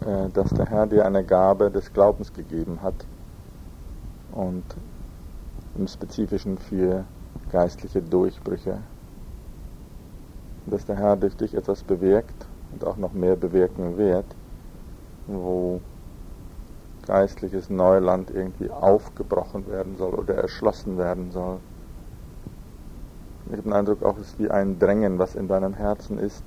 dass der Herr dir eine Gabe des Glaubens gegeben hat und im Spezifischen für geistliche Durchbrüche. Dass der Herr durch dich etwas bewirkt und auch noch mehr bewirken wird, wo geistliches Neuland irgendwie aufgebrochen werden soll oder erschlossen werden soll. Ich habe den Eindruck, auch es ist wie ein Drängen, was in deinem Herzen ist.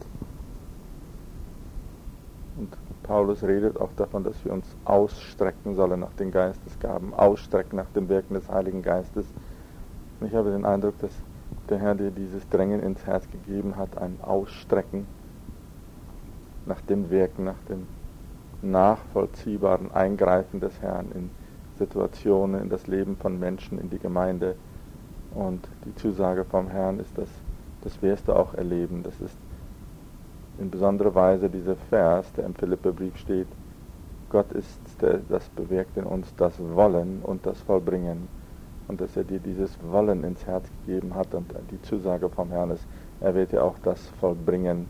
Und Paulus redet auch davon, dass wir uns ausstrecken sollen nach den Geistesgaben, ausstrecken nach dem Wirken des Heiligen Geistes. Und ich habe den Eindruck, dass der Herr dir dieses Drängen ins Herz gegeben hat, ein Ausstrecken nach dem Wirken, nach dem nachvollziehbaren Eingreifen des Herrn in Situationen, in das Leben von Menschen, in die Gemeinde. Und die Zusage vom Herrn ist, das wirst du auch erleben. Das ist in besonderer Weise dieser Vers, der im Philipperbrief steht: Gott ist, der das bewirkt in uns, das Wollen und das Vollbringen. Und dass er dir dieses Wollen ins Herz gegeben hat, und die Zusage vom Herrn ist, er wird dir auch das Vollbringen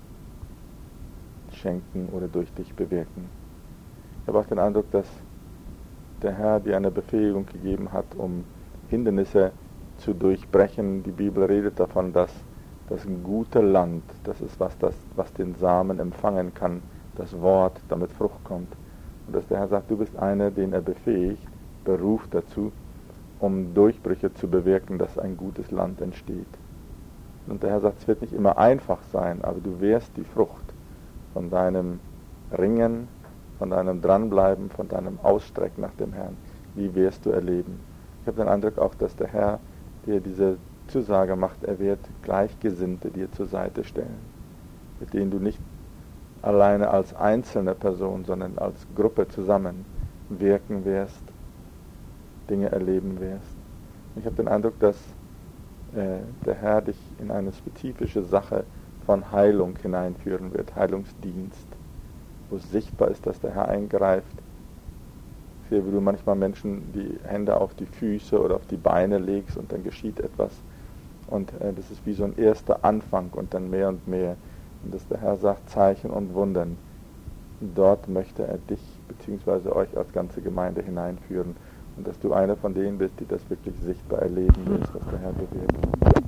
schenken oder durch dich bewirken. Ich habe auch den Eindruck, dass der Herr dir eine Befähigung gegeben hat, um Hindernisse zu durchbrechen. Die Bibel redet davon, dass das gute Land, das ist was den Samen empfangen kann, das Wort, damit Frucht kommt. Und dass der Herr sagt, du bist einer, den er befähigt, beruft dazu, um Durchbrüche zu bewirken, dass ein gutes Land entsteht. Und der Herr sagt, es wird nicht immer einfach sein, aber du wirst die Frucht von deinem Ringen, von deinem Dranbleiben, von deinem Ausstrecken nach dem Herrn, wie wirst du erleben. Ich habe den Eindruck auch, dass der Herr dir diese Zusage macht, er wird Gleichgesinnte dir zur Seite stellen, mit denen du nicht alleine als einzelne Person, sondern als Gruppe zusammen wirken wirst, Dinge erleben wirst. Ich habe den Eindruck, dass der Herr dich in eine spezifische Sache von Heilung hineinführen wird, Heilungsdienst, wo es sichtbar ist, dass der Herr eingreift. Ich sehe, wie du manchmal Menschen die Hände auf die Füße oder auf die Beine legst und dann geschieht etwas. Und das ist wie so ein erster Anfang und dann mehr und mehr. Und dass der Herr sagt, Zeichen und Wundern. Und dort möchte er dich bzw. euch als ganze Gemeinde hineinführen. Und dass du einer von denen bist, die das wirklich sichtbar erleben wirst, was der Herr bewirkt.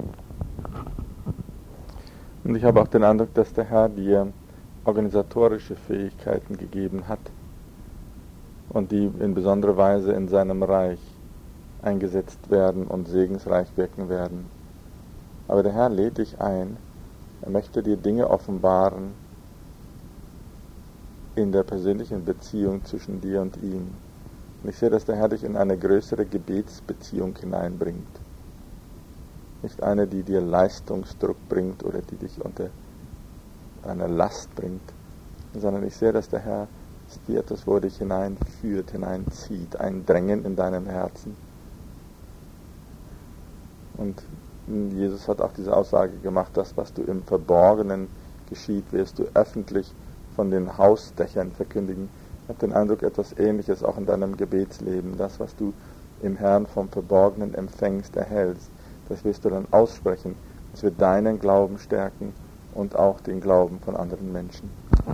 Und ich habe auch den Eindruck, dass der Herr dir organisatorische Fähigkeiten gegeben hat und die in besonderer Weise in seinem Reich eingesetzt werden und segensreich wirken werden. Aber der Herr lädt dich ein, er möchte dir Dinge offenbaren in der persönlichen Beziehung zwischen dir und ihm. Und ich sehe, dass der Herr dich in eine größere Gebetsbeziehung hineinbringt. Nicht eine, die dir Leistungsdruck bringt oder die dich unter eine Last bringt, sondern ich sehe, dass der Herr dir etwas, wo er dich hineinführt, hineinzieht, ein Drängen in deinem Herzen. Und Jesus hat auch diese Aussage gemacht, dass was du im Verborgenen geschieht, wirst du öffentlich von den Hausdächern verkündigen. Ich habe den Eindruck, etwas Ähnliches auch in deinem Gebetsleben. Das, was du im Herrn vom Verborgenen empfängst, erhältst, das wirst du dann aussprechen. Es wird deinen Glauben stärken und auch den Glauben von anderen Menschen.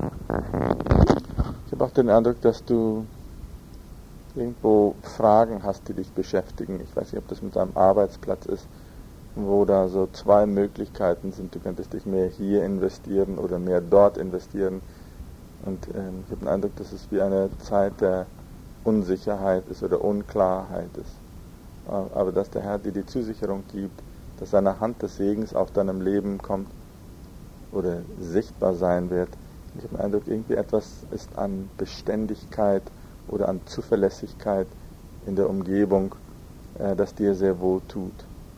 Ich habe auch den Eindruck, dass du irgendwo Fragen hast, die dich beschäftigen. Ich weiß nicht, ob das mit deinem Arbeitsplatz ist, wo da so zwei Möglichkeiten sind. Du könntest dich mehr hier investieren oder mehr dort investieren. Und ich habe den Eindruck, dass es wie eine Zeit der Unsicherheit ist oder Unklarheit ist. Aber dass der Herr dir die Zusicherung gibt, dass seine Hand des Segens auf deinem Leben kommt oder sichtbar sein wird. Ich habe den Eindruck, irgendwie etwas ist an Beständigkeit oder an Zuverlässigkeit in der Umgebung, das dir sehr wohl tut.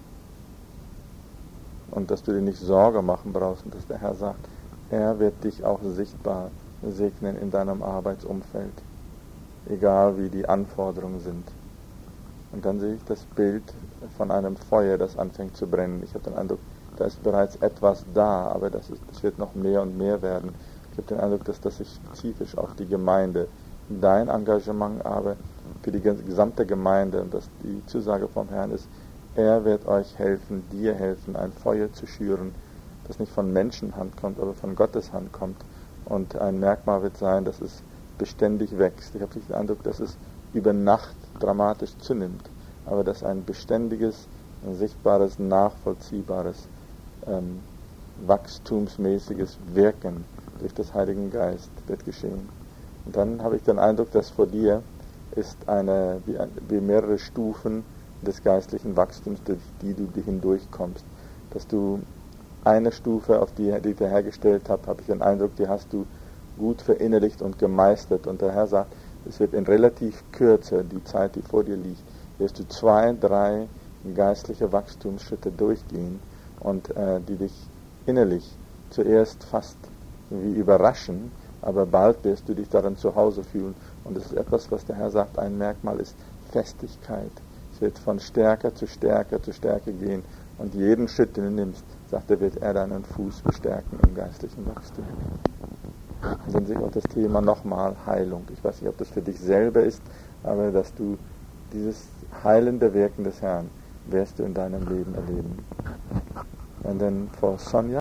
Und dass du dir nicht Sorge machen brauchst und dass der Herr sagt, er wird dich auch sichtbar segnen in deinem Arbeitsumfeld, egal wie die Anforderungen sind. Und dann sehe ich das Bild von einem Feuer, das anfängt zu brennen. Ich habe den Eindruck, da ist bereits etwas da, aber das wird noch mehr und mehr werden. Ich habe den Eindruck, dass das sich spezifisch auf die Gemeinde, dein Engagement aber für die gesamte Gemeinde, und dass die Zusage vom Herrn ist, er wird euch helfen, dir helfen, ein Feuer zu schüren, das nicht von Menschenhand kommt, aber von Gottes Hand kommt. Und ein Merkmal wird sein, dass es beständig wächst. Ich habe nicht den Eindruck, dass es über Nacht dramatisch zunimmt, aber dass ein beständiges, ein sichtbares, nachvollziehbares, wachstumsmäßiges Wirken durch das Heiligen Geist wird geschehen. Und dann habe ich den Eindruck, dass vor dir ist wie mehrere Stufen des geistlichen Wachstums, durch die du hindurchkommst. Dass du eine Stufe, auf die ich dir hergestellt habe ich den Eindruck, die hast du gut verinnerlicht und gemeistert. Und der Herr sagt, es wird in relativ Kürze, die Zeit, die vor dir liegt, wirst du 2, 3 geistliche Wachstumsschritte durchgehen und die dich innerlich zuerst fast wie überraschen, aber bald wirst du dich darin zu Hause fühlen. Und das ist etwas, was der Herr sagt, ein Merkmal ist Festigkeit. Es wird von Stärke zu Stärke zu Stärke gehen. Und jeden Schritt, den du nimmst, sagt er, wird er deinen Fuß bestärken im geistlichen Wachstum. Und dann sehe ich auch das Thema nochmal Heilung. Ich weiß nicht, ob das für dich selber ist, aber dass du dieses heilende Wirken des Herrn wirst du in deinem Leben erleben. And then for Sonja.